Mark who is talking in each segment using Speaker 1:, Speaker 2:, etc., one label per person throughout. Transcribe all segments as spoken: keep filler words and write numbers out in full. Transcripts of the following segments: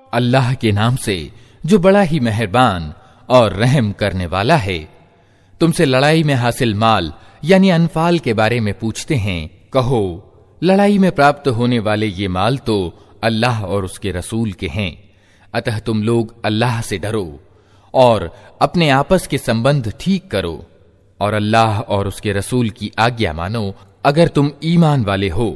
Speaker 1: अल्लाह के नाम से जो बड़ा ही मेहरबान और रहम करने वाला है। तुमसे लड़ाई में हासिल माल यानी अनफाल के बारे में पूछते हैं। कहो, लड़ाई में प्राप्त होने वाले ये माल तो अल्लाह और उसके रसूल के हैं, अतः तुम लोग अल्लाह से डरो और अपने आपस के संबंध ठीक करो और अल्लाह और उसके रसूल की आज्ञा मानो अगर तुम ईमान वाले हो।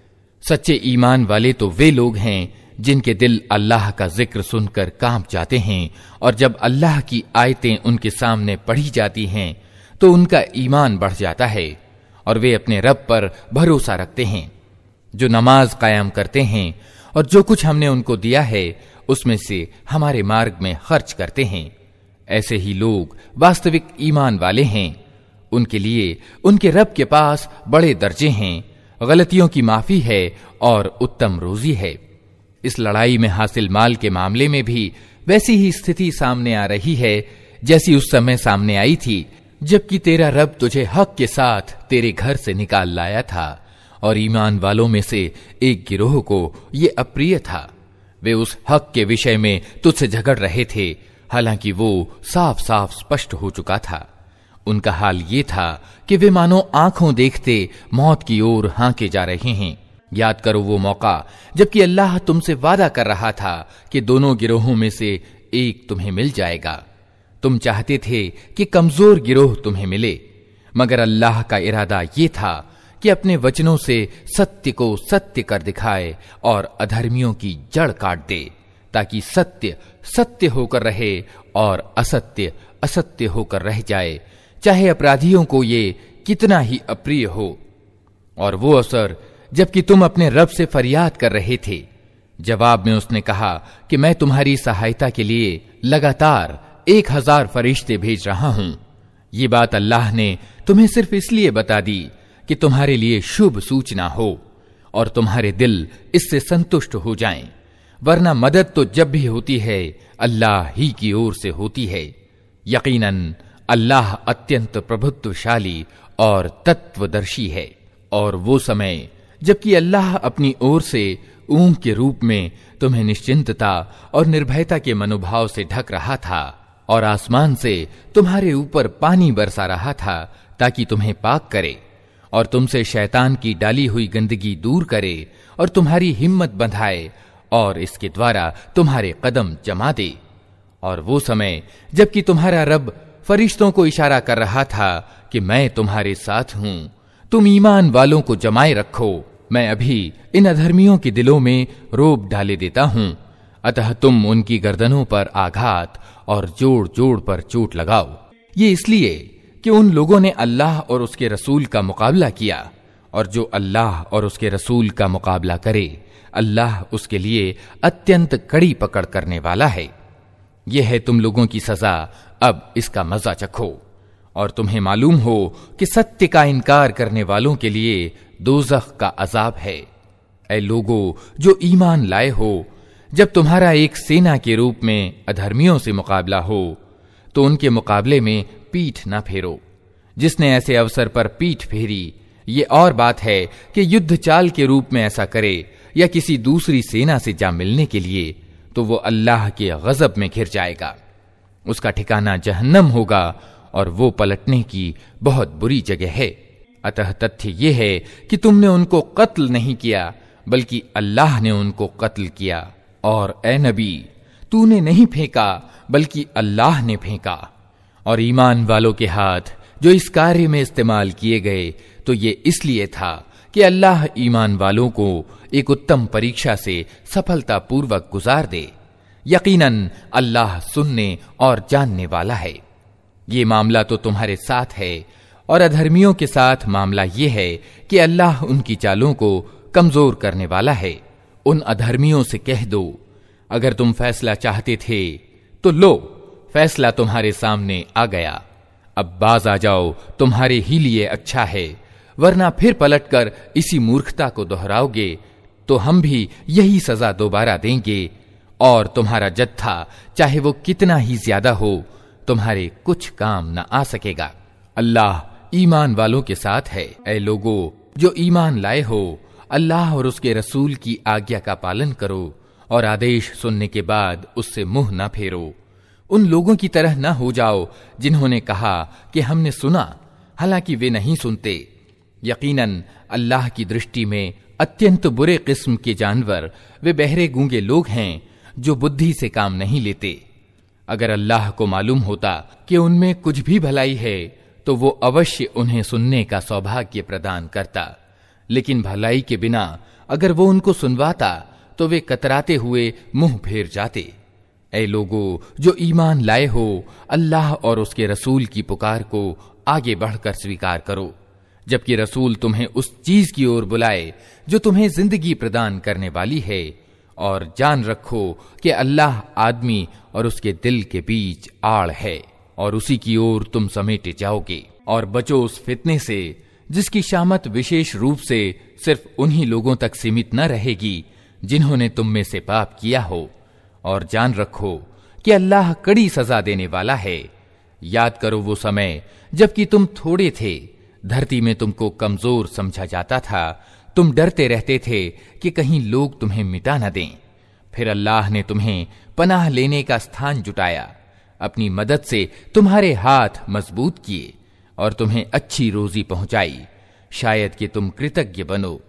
Speaker 1: सच्चे ईमान वाले तो वे लोग हैं जिनके दिल अल्लाह का जिक्र सुनकर कांप जाते हैं और जब अल्लाह की आयतें उनके सामने पढ़ी जाती हैं तो उनका ईमान बढ़ जाता है और वे अपने रब पर भरोसा रखते हैं। जो नमाज कायम करते हैं और जो कुछ हमने उनको दिया है उसमें से हमारे मार्ग में खर्च करते हैं, ऐसे ही लोग वास्तविक ईमान वाले हैं। उनके लिए उनके रब के पास बड़े दर्जे हैं, गलतियों की माफी है और उत्तम रोजी है। इस लड़ाई में हासिल माल के मामले में भी वैसी ही स्थिति सामने आ रही है जैसी उस समय सामने आई थी जबकि तेरा रब तुझे हक के साथ तेरे घर से निकाल लाया था और ईमान वालों में से एक गिरोह को ये अप्रिय था। वे उस हक के विषय में तुझसे झगड़ रहे थे, हालांकि वो साफ साफ स्पष्ट हो चुका था। उनका हाल ये था कि वे मानो आंखों देखते मौत की ओर हांके जा रहे हैं। याद करो वो मौका जबकि अल्लाह तुमसे वादा कर रहा था कि दोनों गिरोहों में से एक तुम्हें मिल जाएगा। तुम चाहते थे कि कमजोर गिरोह तुम्हें मिले, मगर अल्लाह का इरादा ये था कि अपने वचनों से सत्य को सत्य कर दिखाए और अधर्मियों की जड़ काट दे, ताकि सत्य सत्य होकर रहे और असत्य असत्य होकर रह जाए, चाहे अपराधियों को ये कितना ही अप्रिय हो। और वो अवसर जबकि तुम अपने रब से फरियाद कर रहे थे, जवाब में उसने कहा कि मैं तुम्हारी सहायता के लिए लगातार एक हजार फरिश्ते भेज रहा हूं। ये बात अल्लाह ने तुम्हें सिर्फ इसलिए बता दी कि तुम्हारे लिए शुभ सूचना हो और तुम्हारे दिल इससे संतुष्ट हो जाएं, वरना मदद तो जब भी होती है अल्लाह ही की ओर से होती है। यकीनन अल्लाह अत्यंत प्रभुत्वशाली और तत्वदर्शी है। और वो समय जबकि अल्लाह अपनी ओर से ऊंट के रूप में तुम्हें निश्चिंतता और निर्भयता के मनोभाव से ढक रहा था और आसमान से तुम्हारे ऊपर पानी बरसा रहा था ताकि तुम्हें पाक करे और तुमसे शैतान की डाली हुई गंदगी दूर करे और तुम्हारी हिम्मत बंधाए और इसके द्वारा तुम्हारे कदम जमा दे। और वो समय जबकि तुम्हारा रब फरिश्तों को इशारा कर रहा था कि मैं तुम्हारे साथ हूं, तुम ईमान वालों को जमाए रखो, मैं अभी इन अधर्मियों के दिलों में रोब डाले देता हूं, अतः तुम उनकी गर्दनों पर आघात और जोड़ जोड़ पर चोट लगाओ। ये इसलिए कि उन लोगों ने अल्लाह और उसके रसूल का मुकाबला किया, और जो अल्लाह और उसके रसूल का मुकाबला करे अल्लाह उसके लिए अत्यंत कड़ी पकड़ करने वाला है। यह है तुम लोगों की सजा, अब इसका मजा चखो। और तुम्हें मालूम हो कि सत्य का इनकार करने वालों के लिए दोज़ख का अजाब है। ऐ लोगों जो ईमान लाए हो, जब तुम्हारा एक सेना के रूप में अधर्मियों से मुकाबला हो तो उनके मुकाबले में पीठ न फेरो। जिसने ऐसे अवसर पर पीठ फेरी, ये और बात है कि युद्ध चाल के रूप में ऐसा करे या किसी दूसरी सेना से जा मिलने के लिए, तो वो अल्लाह के गजब में घिर जाएगा। उसका ठिकाना जहन्नम होगा और वो पलटने की बहुत बुरी जगह है। अतः तथ्य ये है कि तुमने उनको कत्ल नहीं किया, बल्कि अल्लाह ने उनको कत्ल किया। और ए नबी, तूने नहीं फेंका बल्कि अल्लाह ने फेंका। और ईमान वालों के हाथ जो इस कार्य में इस्तेमाल किए गए तो ये इसलिए था कि अल्लाह ईमान वालों को एक उत्तम परीक्षा से सफलतापूर्वक गुजार दे। यकीनन अल्लाह सुनने और जानने वाला है। ये मामला तो तुम्हारे साथ है, और अधर्मियों के साथ मामला ये है कि अल्लाह उनकी चालों को कमजोर करने वाला है। उन अधर्मियों से कह दो, अगर तुम फैसला चाहते थे तो लो, फैसला तुम्हारे सामने आ गया, अब बाज आ जाओ, तुम्हारे ही लिए अच्छा है, वरना फिर पलटकर इसी मूर्खता को दोहराओगे तो हम भी यही सजा दोबारा देंगे, और तुम्हारा जत्था चाहे वो कितना ही ज्यादा हो तुम्हारे कुछ काम न आ सकेगा। अल्लाह ईमान वालों के साथ है। ऐ लोगों जो ईमान लाए हो, अल्लाह और उसके रसूल की आज्ञा का पालन करो और आदेश सुनने के बाद उससे मुंह न फेरो। उन लोगों की तरह न हो जाओ जिन्होंने कहा कि हमने सुना, हालांकि वे नहीं सुनते। यकीनन अल्लाह की दृष्टि में अत्यंत बुरे किस्म के जानवर वे बहरे गूंगे लोग हैं जो बुद्धि से काम नहीं लेते। अगर अल्लाह को मालूम होता कि उनमें कुछ भी भलाई है तो वो अवश्य उन्हें सुनने का सौभाग्य प्रदान करता, लेकिन भलाई के बिना अगर वो उनको सुनवाता तो वे कतराते हुए मुंह फेर जाते। ऐ लोगों जो ईमान लाए हो, अल्लाह और उसके रसूल की पुकार को आगे बढ़कर स्वीकार करो, जबकि रसूल तुम्हें उस चीज की ओर बुलाए जो तुम्हें जिंदगी प्रदान करने वाली है, और जान रखो कि अल्लाह आदमी और उसके दिल के बीच आड़ है और उसी की ओर तुम समेटे जाओगे। और बचो उस फितने से जिसकी शामत विशेष रूप से सिर्फ उन्हीं लोगों तक सीमित न रहेगी जिन्होंने तुम में से पाप किया हो, और जान रखो कि अल्लाह कड़ी सजा देने वाला है। याद करो वो समय जबकि तुम थोड़े थे, धरती में तुमको कमजोर समझा जाता था, तुम डरते रहते थे कि कहीं लोग तुम्हें मिटा न दें। फिर अल्लाह ने तुम्हें पनाह लेने का स्थान जुटाया, अपनी मदद से तुम्हारे हाथ मजबूत किए और तुम्हें अच्छी रोजी पहुंचाई, शायद कि तुम कृतज्ञ बनो।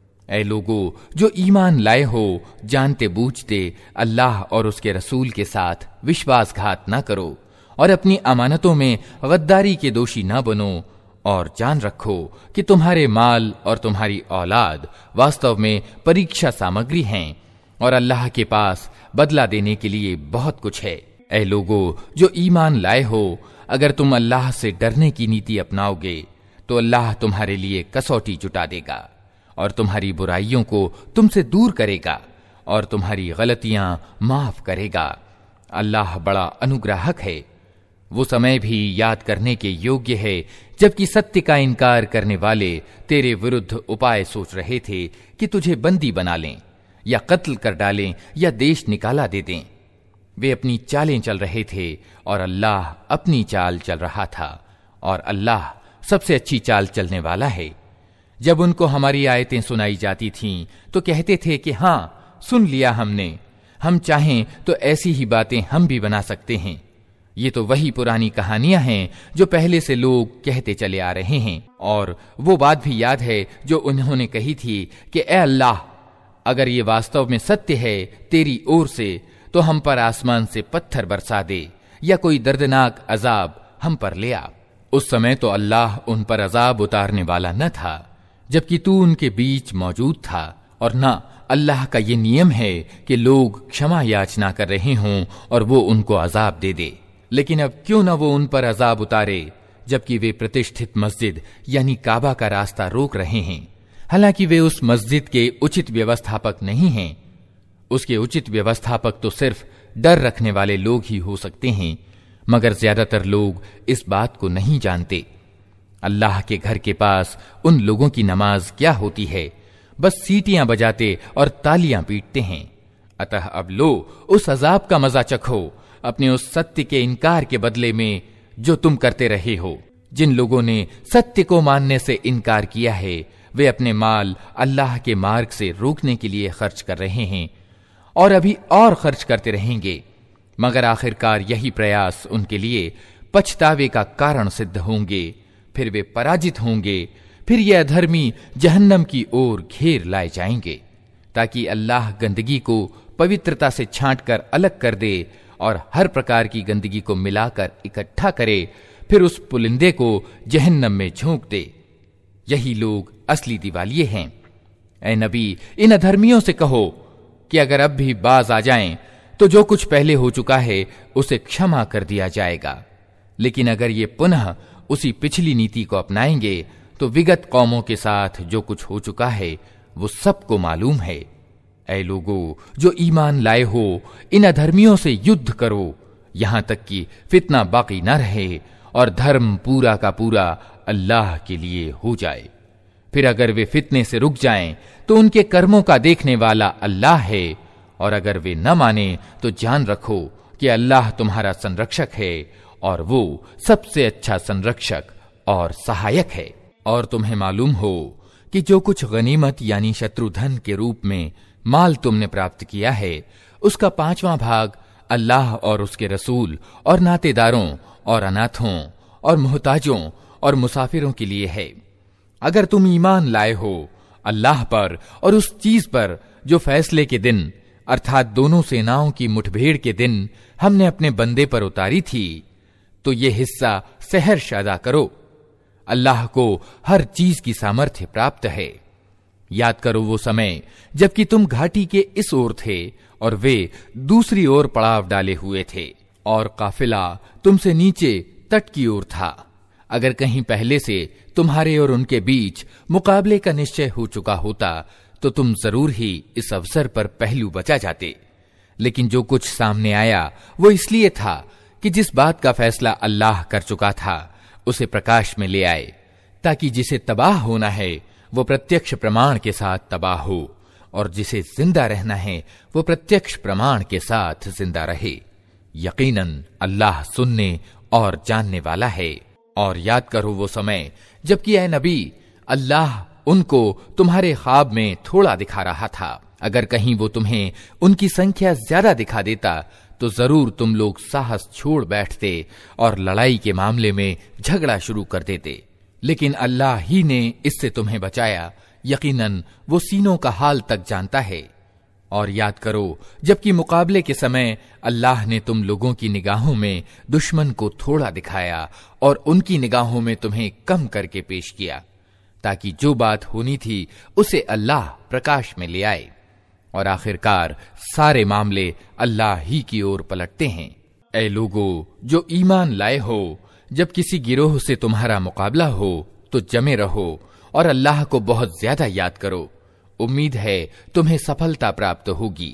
Speaker 1: ऐ लोगों जो ईमान लाए हो, जानते बूझते अल्लाह और उसके रसूल के साथ विश्वासघात न करो और अपनी अमानतों में गद्दारी के दोषी न बनो, और जान रखो कि तुम्हारे माल और तुम्हारी औलाद वास्तव में परीक्षा सामग्री हैं और अल्लाह के पास बदला देने के लिए बहुत कुछ है। ऐ लोगों जो ईमान लाए हो, अगर तुम अल्लाह से डरने की नीति अपनाओगे तो अल्लाह तुम्हारे लिए कसौटी जुटा देगा और तुम्हारी बुराइयों को तुमसे दूर करेगा और तुम्हारी गलतियां माफ करेगा। अल्लाह बड़ा अनुग्राहक है। वो समय भी याद करने के योग्य है जबकि सत्य का इनकार करने वाले तेरे विरुद्ध उपाय सोच रहे थे कि तुझे बंदी बना लें या कत्ल कर डालें या देश निकाला दे दें। वे अपनी चालें चल रहे थे और अल्लाह अपनी चाल चल रहा था, और अल्लाह सबसे अच्छी चाल चलने वाला है। जब उनको हमारी आयतें सुनाई जाती थीं तो कहते थे कि हाँ, सुन लिया हमने, हम चाहें तो ऐसी ही बातें हम भी बना सकते हैं। ये तो वही पुरानी कहानियां हैं जो पहले से लोग कहते चले आ रहे हैं। और वो बात भी याद है जो उन्होंने कही थी कि ए अल्लाह, अगर ये वास्तव में सत्य है तेरी ओर से तो हम पर आसमान से पत्थर बरसा दे या कोई दर्दनाक अजाब हम पर ले आ। उस समय तो अल्लाह उन पर अजाब उतारने वाला न था, जबकि तू उनके बीच मौजूद था, और ना अल्लाह का ये नियम है कि लोग क्षमा याचना कर रहे हों और वो उनको अजाब दे दे। लेकिन अब क्यों न वो उन पर अजाब उतारे जबकि वे प्रतिष्ठित मस्जिद यानी काबा का रास्ता रोक रहे हैं, हालांकि वे उस मस्जिद के उचित व्यवस्थापक नहीं हैं। उसके उचित व्यवस्थापक तो सिर्फ डर रखने वाले लोग ही हो सकते हैं, मगर ज्यादातर लोग इस बात को नहीं जानते। अल्लाह के घर के पास उन लोगों की नमाज क्या होती है, बस सीटियां बजाते और तालियां पीटते हैं। अतः अब लो उस अजाब का मजा चखो अपने उस सत्य के इनकार के बदले में जो तुम करते रहे हो। जिन लोगों ने सत्य को मानने से इनकार किया है वे अपने माल अल्लाह के मार्ग से रोकने के लिए खर्च कर रहे हैं और अभी और खर्च करते रहेंगे, मगर आखिरकार यही प्रयास उनके लिए पछतावे का कारण सिद्ध होंगे। फिर वे पराजित होंगे, फिर ये अधर्मी जहन्नम की ओर घेर लाए जाएंगे, ताकि अल्लाह गंदगी को पवित्रता से छांटकर अलग कर दे और हर प्रकार की गंदगी को मिलाकर इकट्ठा करे, फिर उस पुलिंदे को जहन्नम में झोंक दे। यही लोग असली दिवालिये हैं। ऐ नबी, इन अधर्मियों से कहो कि अगर अब भी बाज आ जाएं तो जो कुछ पहले हो चुका है उसे क्षमा कर दिया जाएगा, लेकिन अगर ये पुनः उसी पिछली नीति को अपनाएंगे तो विगत कौमों के साथ जो कुछ हो चुका है वो सबको मालूम है। ऐ लोगों जो ईमान लाए हो, इन अधर्मियों से युद्ध करो यहां तक कि फितना बाकी न रहे और धर्म पूरा का पूरा अल्लाह के लिए हो जाए। फिर अगर वे फितने से रुक जाएं तो उनके कर्मों का देखने वाला अल्लाह है, और अगर वे न माने तो जान रखो कि अल्लाह तुम्हारा संरक्षक है और वो सबसे अच्छा संरक्षक और सहायक है। और तुम्हें मालूम हो कि जो कुछ गनीमत यानी शत्रुधन के रूप में माल तुमने प्राप्त किया है उसका पांचवां भाग अल्लाह और उसके रसूल और नातेदारों और अनाथों और मोहताजों और मुसाफिरों के लिए है। अगर तुम ईमान लाए हो अल्लाह पर और उस चीज पर जो फैसले के दिन अर्थात दोनों सेनाओं की मुठभेड़ के दिन हमने अपने बंदे पर उतारी थी, तो ये हिस्सा सहर्ष अदा करो। अल्लाह को हर चीज की सामर्थ्य प्राप्त है। याद करो वो समय जबकि तुम घाटी के इस ओर थे और वे दूसरी ओर पड़ाव डाले हुए थे और काफिला तुमसे नीचे तट की ओर था। अगर कहीं पहले से तुम्हारे और उनके बीच मुकाबले का निश्चय हो चुका होता तो तुम जरूर ही इस अवसर पर पहलू बचा जाते। लेकिन जो कुछ सामने आया वो इसलिए था कि जिस बात का फैसला अल्लाह कर चुका था उसे प्रकाश में ले आए, ताकि जिसे तबाह होना है वो प्रत्यक्ष प्रमाण के साथ तबाह हो और जिसे जिंदा रहना है वो प्रत्यक्ष प्रमाण के साथ जिंदा रहे। यकीनन अल्लाह सुनने और जानने वाला है। और याद करो वो समय जबकि ऐ नबी अल्लाह उनको तुम्हारे ख्वाब में थोड़ा दिखा रहा था। अगर कहीं वो तुम्हें उनकी संख्या ज्यादा दिखा देता तो जरूर तुम लोग साहस छोड़ बैठते और लड़ाई के मामले में झगड़ा शुरू कर देते। लेकिन अल्लाह ही ने इससे तुम्हें बचाया। यकीनन वो सीनों का हाल तक जानता है। और याद करो जबकि मुकाबले के समय अल्लाह ने तुम लोगों की निगाहों में दुश्मन को थोड़ा दिखाया और उनकी निगाहों में तुम्हें कम करके पेश किया, ताकि जो बात होनी थी उसे अल्लाह प्रकाश में ले आए। और आखिरकार सारे मामले अल्लाह ही की ओर पलटते हैं। ऐ लोगो जो ईमान लाए हो, जब किसी गिरोह से तुम्हारा मुकाबला हो तो जमे रहो और अल्लाह को बहुत ज्यादा याद करो। उम्मीद है तुम्हें सफलता प्राप्त होगी।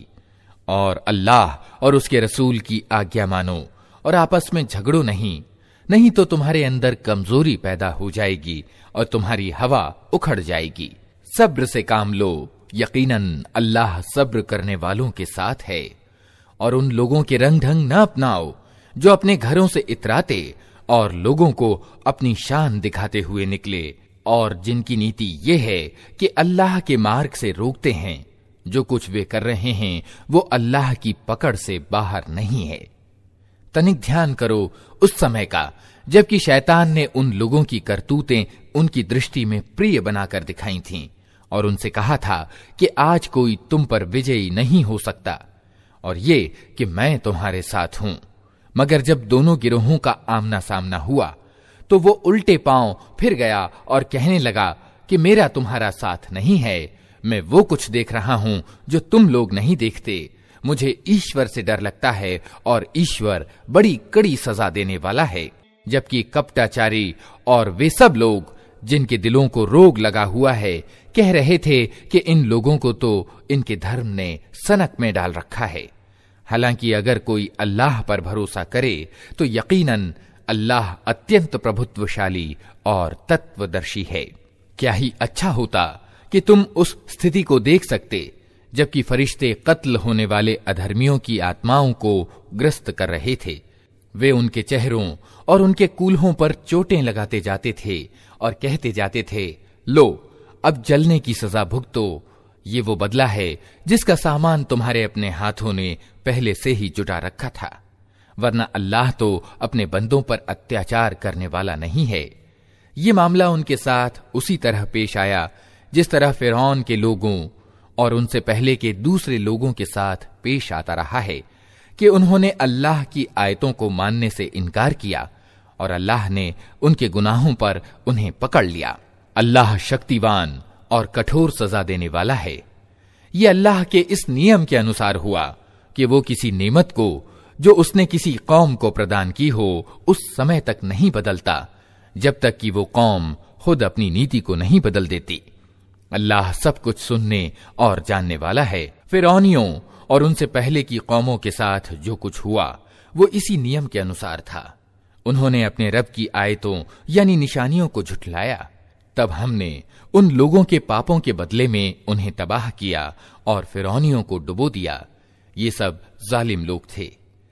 Speaker 1: और अल्लाह और उसके रसूल की आज्ञा मानो और आपस में झगड़ो नहीं, नहीं तो तुम्हारे अंदर कमजोरी पैदा हो जाएगी और तुम्हारी हवा उखड़ जाएगी। सब्र से काम लो, यकीनन अल्लाह सब्र करने वालों के साथ है। और उन लोगों के रंग ढंग न अपनाओ जो अपने घरों से इतराते और लोगों को अपनी शान दिखाते हुए निकले, और जिनकी नीति ये है कि अल्लाह के मार्ग से रोकते हैं। जो कुछ वे कर रहे हैं वो अल्लाह की पकड़ से बाहर नहीं है। तनिक ध्यान करो उस समय का जबकि शैतान ने उन लोगों की करतूतें उनकी दृष्टि में प्रिय बनाकर दिखाई थीं और उनसे कहा था कि आज कोई तुम पर विजयी नहीं हो सकता, और ये कि मैं तुम्हारे साथ हूं। मगर जब दोनों गिरोहों का आमना सामना हुआ तो वो उल्टे पांव फिर गया और कहने लगा कि मेरा तुम्हारा साथ नहीं है, मैं वो कुछ देख रहा हूं जो तुम लोग नहीं देखते। मुझे ईश्वर से डर लगता है और ईश्वर बड़ी कड़ी सजा देने वाला है। जबकि कपटाचारी और वे सब लोग जिनके दिलों को रोग लगा हुआ है कह रहे थे कि इन लोगों को तो इनके धर्म ने सनक में डाल रखा है। हालांकि अगर कोई अल्लाह पर भरोसा करे तो यकीनन अल्लाह अत्यंत प्रभुत्वशाली और तत्वदर्शी है। क्या ही अच्छा होता कि तुम उस स्थिति को देख सकते जबकि फरिश्ते कत्ल होने वाले अधर्मियों की आत्माओं को ग्रस्त कर रहे थे। वे उनके चेहरों और उनके कूल्हों पर चोटें लगाते जाते थे और कहते जाते थे, लो अब जलने की सजा भुगतो। ये वो बदला है जिसका सामान तुम्हारे अपने हाथों ने पहले से ही जुटा रखा था, वरना अल्लाह तो अपने बंदों पर अत्याचार करने वाला नहीं है। ये मामला उनके साथ उसी तरह पेश आया जिस तरह फिरौन के लोगों और उनसे पहले के दूसरे लोगों के साथ पेश आता रहा है कि उन्होंने अल्लाह की आयतों को मानने से इनकार किया और अल्लाह ने उनके गुनाहों पर उन्हें पकड़ लिया। अल्लाह शक्तिवान और कठोर सजा देने वाला है। ये अल्लाह के इस नियम के अनुसार हुआ कि वो किसी नेमत को जो उसने किसी कौम को प्रदान की हो उस समय तक नहीं बदलता जब तक कि वो कौम खुद अपनी नीति को नहीं बदल देती। अल्लाह सब कुछ सुनने और जानने वाला है। फिरौनियों और उनसे पहले की कौमों के साथ जो कुछ हुआ वो इसी नियम के अनुसार था। उन्होंने अपने रब की आयतों यानी निशानियों को झुठलाया, तब हमने उन लोगों के पापों के बदले में उन्हें तबाह किया और फिरौनियों को डुबो दिया। ये सब जालिम लोग थे।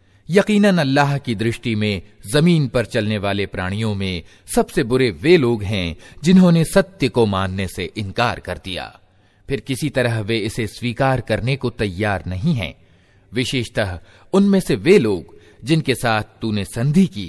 Speaker 1: यकीनन अल्लाह की दृष्टि में जमीन पर चलने वाले प्राणियों में सबसे बुरे वे लोग हैं जिन्होंने सत्य को मानने से इनकार कर दिया। फिर किसी तरह वे इसे स्वीकार करने को तैयार नहीं हैं, विशेषतः उनमें से वे लोग जिनके साथ तूने संधि की।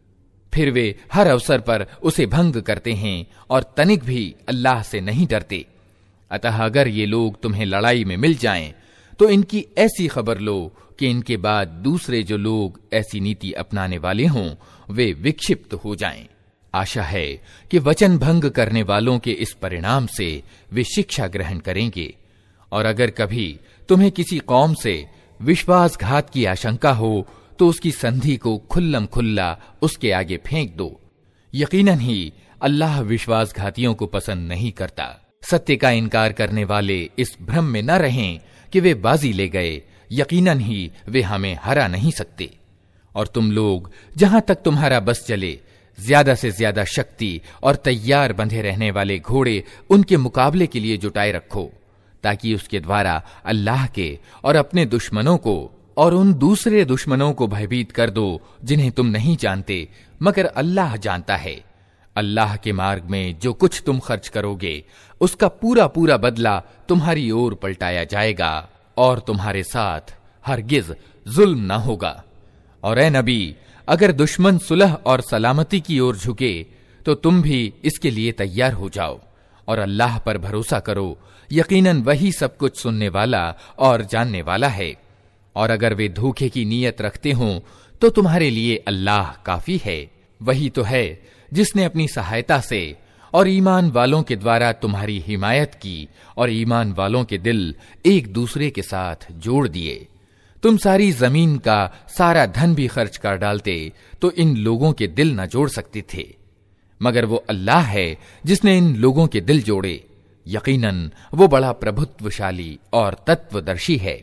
Speaker 1: फिर वे हर अवसर पर उसे भंग करते हैं और तनिक भी अल्लाह से नहीं डरते। अतः अगर ये लोग तुम्हें लड़ाई में मिल जाएं, तो इनकी ऐसी खबर लो कि इनके बाद दूसरे जो लोग ऐसी नीति अपनाने वाले हों, वे विक्षिप्त हो जाएं। आशा है कि वचन भंग करने वालों के इस परिणाम से वे शिक्षा ग्रहण करेंगे। और अगर कभी तुम्हें किसी कौम से विश्वासघात की आशंका हो, तो उसकी संधि को खुल्लम खुल्ला उसके आगे फेंक दो। यकीनन ही अल्लाह विश्वासघातियों को पसंद नहीं करता। सत्य का इनकार करने वाले इस भ्रम में न रहें कि वे बाजी ले गए, यकीनन ही वे हमें हरा नहीं सकते। और तुम लोग जहां तक तुम्हारा बस चले, ज्यादा से ज्यादा शक्ति और तैयार बंधे रहने वाले घोड़े उनके मुकाबले के लिए जुटाए रखो, ताकि उसके द्वारा अल्लाह के और अपने दुश्मनों को और उन दूसरे दुश्मनों को भयभीत कर दो जिन्हें तुम नहीं जानते, मगर अल्लाह जानता है। अल्लाह के मार्ग में जो कुछ तुम खर्च करोगे, उसका पूरा पूरा बदला तुम्हारी ओर पलटाया जाएगा और तुम्हारे साथ हरगिज जुल्म न होगा। और ए नबी, अगर दुश्मन सुलह और सलामती की ओर झुके, तो तुम भी इसके लिए तैयार हो जाओ और अल्लाह पर भरोसा करो। यकीनन वही सब कुछ सुनने वाला और जानने वाला है। और अगर वे धोखे की नीयत रखते हों, तो तुम्हारे लिए अल्लाह काफी है। वही तो है जिसने अपनी सहायता से और ईमान वालों के द्वारा तुम्हारी हिमायत की और ईमान वालों के दिल एक दूसरे के साथ जोड़ दिए। तुम सारी जमीन का सारा धन भी खर्च कर डालते तो इन लोगों के दिल न जोड़ सकते थे, मगर वो अल्लाह है जिसने इन लोगों के दिल जोड़े। यकीनन वो बड़ा प्रभुत्वशाली और तत्वदर्शी है।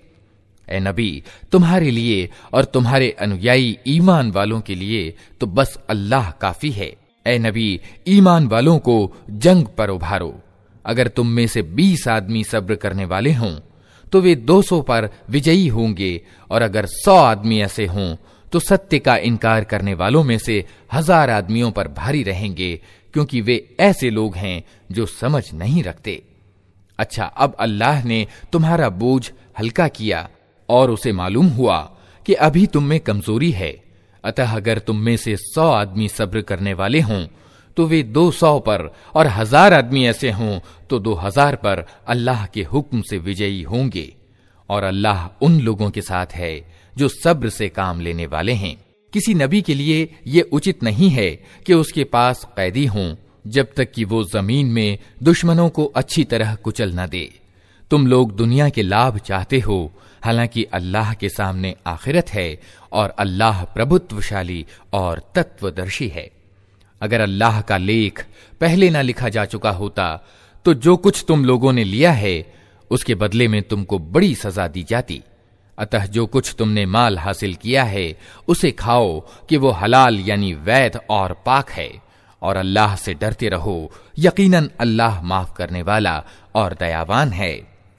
Speaker 1: ए नबी, तुम्हारे लिए और तुम्हारे अनुयायी ईमान वालों के लिए तो बस अल्लाह काफी है। ए नबी, ईमान वालों को जंग पर उभारो। अगर तुम में से बीस आदमी सब्र करने वाले हों, तो वे दो सौ पर विजयी होंगे। और अगर सौ आदमी ऐसे हों, तो सत्य का इनकार करने वालों में से हजार आदमियों पर भारी रहेंगे, क्योंकि वे ऐसे लोग हैं जो समझ नहीं रखते। अच्छा, अब अल्लाह ने तुम्हारा बोझ हल्का किया और उसे मालूम हुआ कि अभी तुम में कमजोरी है। अतः अगर तुम में से सौ आदमी सब्र करने वाले हों, तो वे दो सौ पर, और हजार आदमी ऐसे हों तो दो हजार पर अल्लाह के हुक्म से विजयी होंगे। और अल्लाह उन लोगों के साथ है जो सब्र से काम लेने वाले हैं। किसी नबी के लिए ये उचित नहीं है कि उसके पास कैदी हों, जब तक कि वो जमीन में दुश्मनों को अच्छी तरह कुचल न दे। तुम लोग दुनिया के लाभ चाहते हो, हालांकि अल्लाह के सामने आखिरत है और अल्लाह प्रभुत्वशाली और तत्वदर्शी है। अगर अल्लाह का लेख पहले ना लिखा जा चुका होता, तो जो कुछ तुम लोगों ने लिया है उसके बदले में तुमको बड़ी सजा दी जाती। अतः जो कुछ तुमने माल हासिल किया है उसे खाओ कि वो हलाल यानी वैध और पाक है। और अल्लाह से डरते रहो, यकीनन अल्लाह माफ करने वाला और दयावान है।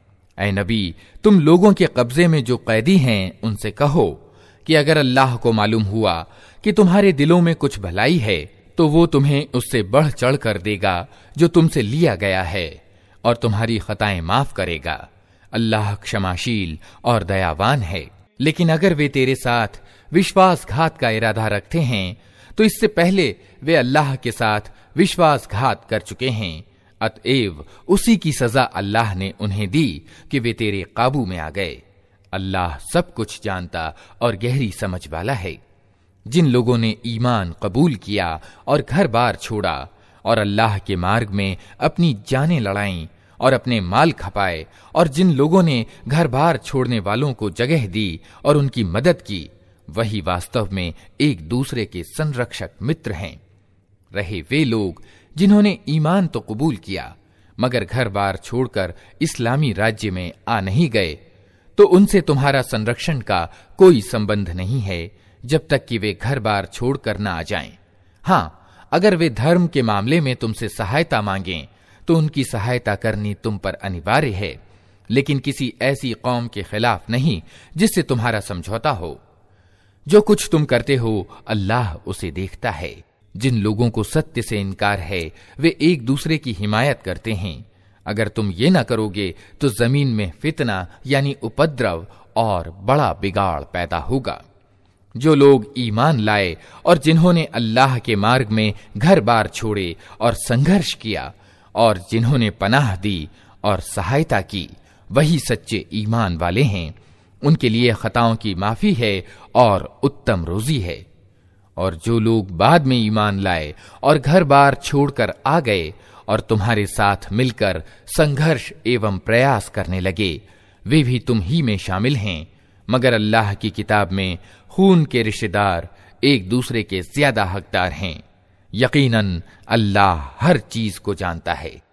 Speaker 1: ऐ नबी, तुम लोगों के कब्जे में जो कैदी हैं उनसे कहो कि अगर अल्लाह को मालूम हुआ कि तुम्हारे दिलों में कुछ भलाई है, तो वो तुम्हें उससे बढ़ चढ़ कर देगा जो तुमसे लिया गया है, और तुम्हारी खताएं माफ करेगा। अल्लाह क्षमाशील और दयावान है। लेकिन अगर वे तेरे साथ विश्वासघात का इरादा रखते हैं, तो इससे पहले वे अल्लाह के साथ विश्वासघात कर चुके हैं। अतएव उसी की सजा अल्लाह ने उन्हें दी कि वे तेरे काबू में आ गए। अल्लाह सब कुछ जानता और गहरी समझ वाला है। जिन लोगों ने ईमान कबूल किया और घर बार छोड़ा और अल्लाह के मार्ग में अपनी जानें लड़ाईं और अपने माल खपाए, और जिन लोगों ने घर बार छोड़ने वालों को जगह दी और उनकी मदद की, वही वास्तव में एक दूसरे के संरक्षक मित्र हैं। रहे वे लोग जिन्होंने ईमान तो कबूल किया, मगर घर बार छोड़कर इस्लामी राज्य में आ नहीं गए, तो उनसे तुम्हारा संरक्षण का कोई संबंध नहीं है जब तक कि वे घर बार छोड़कर न आ जाएं। हां, अगर वे धर्म के मामले में तुमसे सहायता मांगें, तो उनकी सहायता करनी तुम पर अनिवार्य है, लेकिन किसी ऐसी कौम के खिलाफ नहीं जिससे तुम्हारा समझौता हो। जो कुछ तुम करते हो अल्लाह उसे देखता है। जिन लोगों को सत्य से इनकार है, वे एक दूसरे की हिमायत करते हैं। अगर तुम ये ना करोगे तो जमीन में फितना यानी उपद्रव और बड़ा बिगाड़ पैदा होगा। जो लोग ईमान लाए और जिन्होंने अल्लाह के मार्ग में घर बार छोड़े और संघर्ष किया और जिन्होंने पनाह दी और सहायता की, वही सच्चे ईमान वाले हैं। उनके लिए खताओं की माफी है और उत्तम रोजी है। और जो लोग बाद में ईमान लाए और घर बार छोड़कर आ गए और तुम्हारे साथ मिलकर संघर्ष एवं प्रयास करने लगे, वे भी तुम ही में शामिल हैं, मगर अल्लाह की किताब में खून के रिश्तेदार एक दूसरे के ज्यादा हकदार हैं। यकीनन अल्लाह हर चीज को जानता है।